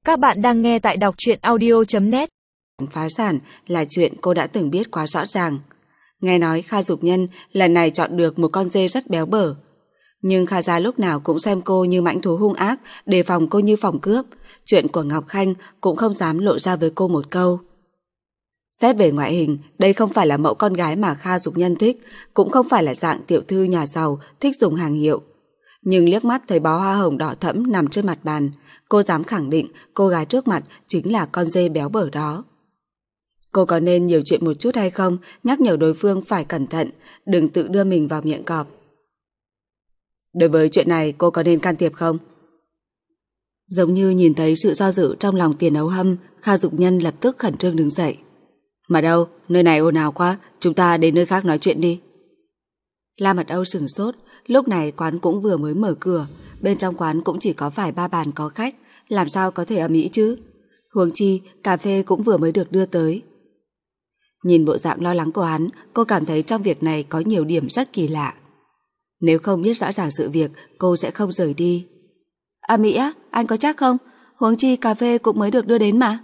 Các bạn đang nghe tại đọc truyện audio.net. Phá sản là chuyện cô đã từng biết quá rõ ràng. Nghe nói Kha Dục Nhân lần này chọn được một con dê rất béo bở. Nhưng Kha gia lúc nào cũng xem cô như mãnh thú hung ác, đề phòng cô như phòng cướp. Chuyện của Ngọc Khanh cũng không dám lộ ra với cô một câu. Xét về ngoại hình, đây không phải là mẫu con gái mà Kha Dục Nhân thích, cũng không phải là dạng tiểu thư nhà giàu thích dùng hàng hiệu. Nhưng liếc mắt thấy bó hoa hồng đỏ thẫm nằm trên mặt bàn, cô dám khẳng định cô gái trước mặt chính là con dê béo bở đó. Cô có nên nhiều chuyện một chút hay không, nhắc nhở đối phương phải cẩn thận, đừng tự đưa mình vào miệng cọp. Đối với chuyện này cô có nên can thiệp không? Giống như nhìn thấy sự do dự trong lòng Tiền Ấu Hâm, Kha Dục Nhân lập tức khẩn trương đứng dậy. Mà đâu, nơi này ồn ào quá, chúng ta đến nơi khác nói chuyện đi. La Mật Âu sửng sốt, lúc này quán cũng vừa mới mở cửa, bên trong quán cũng chỉ có vài ba bàn có khách, làm sao có thể ầm ĩ chứ? Huống chi, cà phê cũng vừa mới được đưa tới. Nhìn bộ dạng lo lắng của hắn, cô cảm thấy trong việc này có nhiều điểm rất kỳ lạ. Nếu không biết rõ ràng sự việc, cô sẽ không rời đi. Ầm ĩ á, anh có chắc không? Huống chi cà phê cũng mới được đưa đến mà.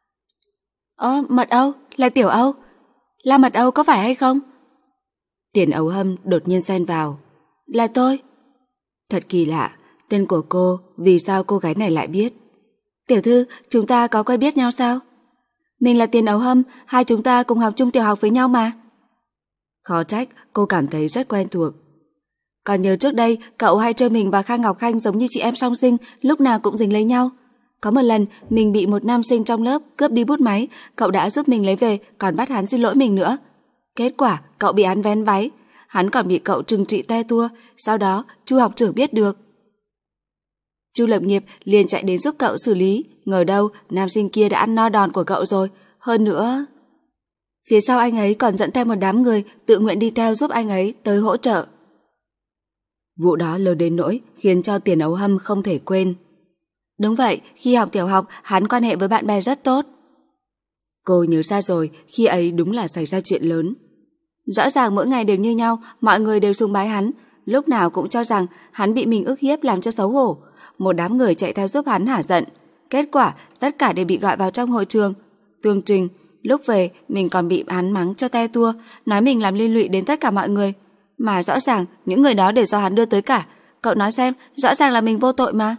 Mật Âu, là Tiểu Âu. La Mật Âu có phải hay không? Tiền Ấu Hâm đột nhiên xen vào. Là tôi. Thật kỳ lạ, tên của cô, vì sao cô gái này lại biết? Tiểu thư, chúng ta có quen biết nhau sao? Mình là Tiền Ấu Hâm, hai chúng ta cùng học chung tiểu học với nhau mà. Khó trách, cô cảm thấy rất quen thuộc. Còn nhớ trước đây, cậu hay chơi mình và Kha Ngọc Khanh giống như chị em song sinh, lúc nào cũng dính lấy nhau. Có một lần, mình bị một nam sinh trong lớp cướp đi bút máy, cậu đã giúp mình lấy về, còn bắt hắn xin lỗi mình nữa. Kết quả, cậu bị hắn vén váy, hắn còn bị cậu trừng trị te tua, sau đó Chu học trưởng biết được. Chu Lập Nghiệp liền chạy đến giúp cậu xử lý, ngờ đâu nam sinh kia đã ăn no đòn của cậu rồi, hơn nữa phía sau anh ấy còn dẫn theo một đám người tự nguyện đi theo giúp anh ấy tới hỗ trợ. Vụ đó lớn đến nỗi khiến cho Tiền Ấu Hâm không thể quên. Đúng vậy, khi học tiểu học hắn quan hệ với bạn bè rất tốt. Cô nhớ ra rồi, khi ấy đúng là xảy ra chuyện lớn. Rõ ràng mỗi ngày đều như nhau, mọi người đều sùng bái hắn, lúc nào cũng cho rằng hắn bị mình ức hiếp làm cho xấu hổ. Một đám người chạy theo giúp hắn hả giận. Kết quả, tất cả đều bị gọi vào trong hội trường. Tương trình, lúc về, mình còn bị hắn mắng cho te tua, nói mình làm liên lụy đến tất cả mọi người. Mà rõ ràng, những người đó đều do hắn đưa tới cả. Cậu nói xem, rõ ràng là mình vô tội mà.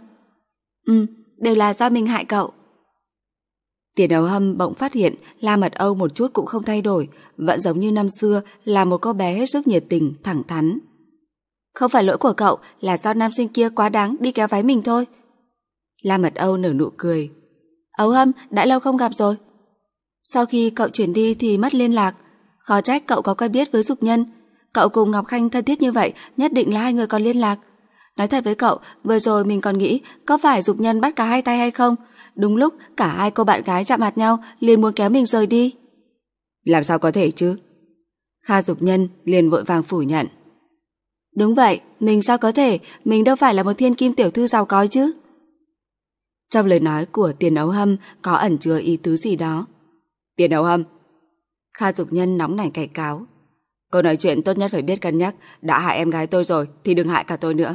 Đều là do mình hại cậu. Tiền Ấu Hâm bỗng phát hiện La Mật Âu một chút cũng không thay đổi, vẫn giống như năm xưa, là một cô bé hết sức nhiệt tình, thẳng thắn. Không phải lỗi của cậu, là do nam sinh kia quá đáng đi kéo váy mình thôi. La Mật Âu nở nụ cười. Ấu Hâm, đã lâu không gặp rồi. Sau khi cậu chuyển đi thì mất liên lạc, khó trách cậu có quen biết với Dục Nhân. Cậu cùng Ngọc Khanh thân thiết như vậy, nhất định là hai người còn liên lạc. Nói thật với cậu, vừa rồi mình còn nghĩ có phải Dục Nhân bắt cả hai tay hay không. Đúng lúc cả hai cô bạn gái chạm mặt nhau, liền muốn kéo mình rời đi. Làm sao có thể chứ? Kha Dục Nhân liền vội vàng phủ nhận. Đúng vậy, mình sao có thể, mình đâu phải là một thiên kim tiểu thư giàu có chứ. Trong lời nói của Tiền Ấu Hâm có ẩn chứa ý tứ gì đó. Tiền Ấu Hâm. Kha Dục Nhân nóng nảy cảnh cáo. Cô nói chuyện tốt nhất phải biết cân nhắc, đã hại em gái tôi rồi thì đừng hại cả tôi nữa.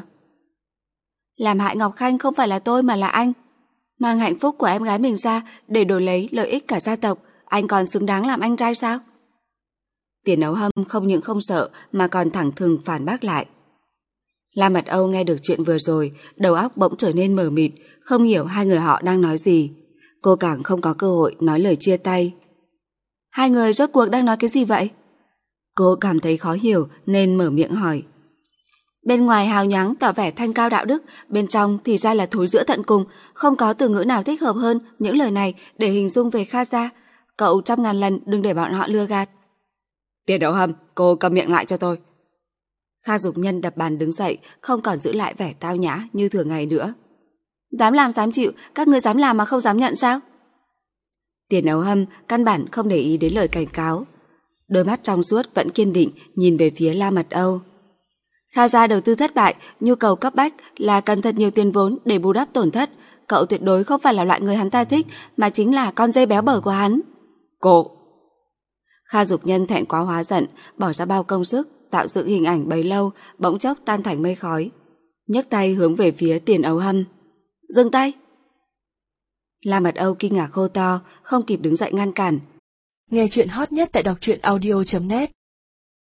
Làm hại Ngọc Khanh không phải là tôi mà là anh. Mang hạnh phúc của em gái mình ra để đổi lấy lợi ích cả gia tộc, anh còn xứng đáng làm anh trai sao? Tiền Ấu Hâm không những không sợ mà còn thẳng thừng phản bác lại. La Mật Âu nghe được chuyện vừa rồi, đầu óc bỗng trở nên mờ mịt, không hiểu hai người họ đang nói gì. Cô càng không có cơ hội nói lời chia tay. Hai người rốt cuộc đang nói cái gì vậy? Cô cảm thấy khó hiểu nên mở miệng hỏi. Bên ngoài hào nhoáng tỏ vẻ thanh cao đạo đức, bên trong thì ra là thối rữa tận cùng, không có từ ngữ nào thích hợp hơn những lời này để hình dung về Kha gia. Cậu trăm ngàn lần đừng để bọn họ lừa gạt. Tiền Ấu Hâm, cô câm miệng lại cho tôi. Kha Dục Nhân đập bàn đứng dậy, không còn giữ lại vẻ tao nhã như thường ngày nữa. Dám làm dám chịu, các ngươi dám làm mà không dám nhận sao? Tiền Ấu Hâm căn bản không để ý đến lời cảnh cáo. Đôi mắt trong suốt vẫn kiên định nhìn về phía La Mật Âu. Kha gia đầu tư thất bại, nhu cầu cấp bách là cần thật nhiều tiền vốn để bù đắp tổn thất. Cậu tuyệt đối không phải là loại người hắn ta thích, mà chính là con dê béo bở của hắn. Cô! Kha Dục Nhân thẹn quá hóa giận, bỏ ra bao công sức tạo dựng hình ảnh bấy lâu, bỗng chốc tan thành mây khói. Nhấc tay hướng về phía Tiền Ấu Hâm. Dừng tay! La Mật Âu kinh ngạc hô to, không kịp đứng dậy ngăn cản. Nghe chuyện hot nhất tại đọc truyện audio.net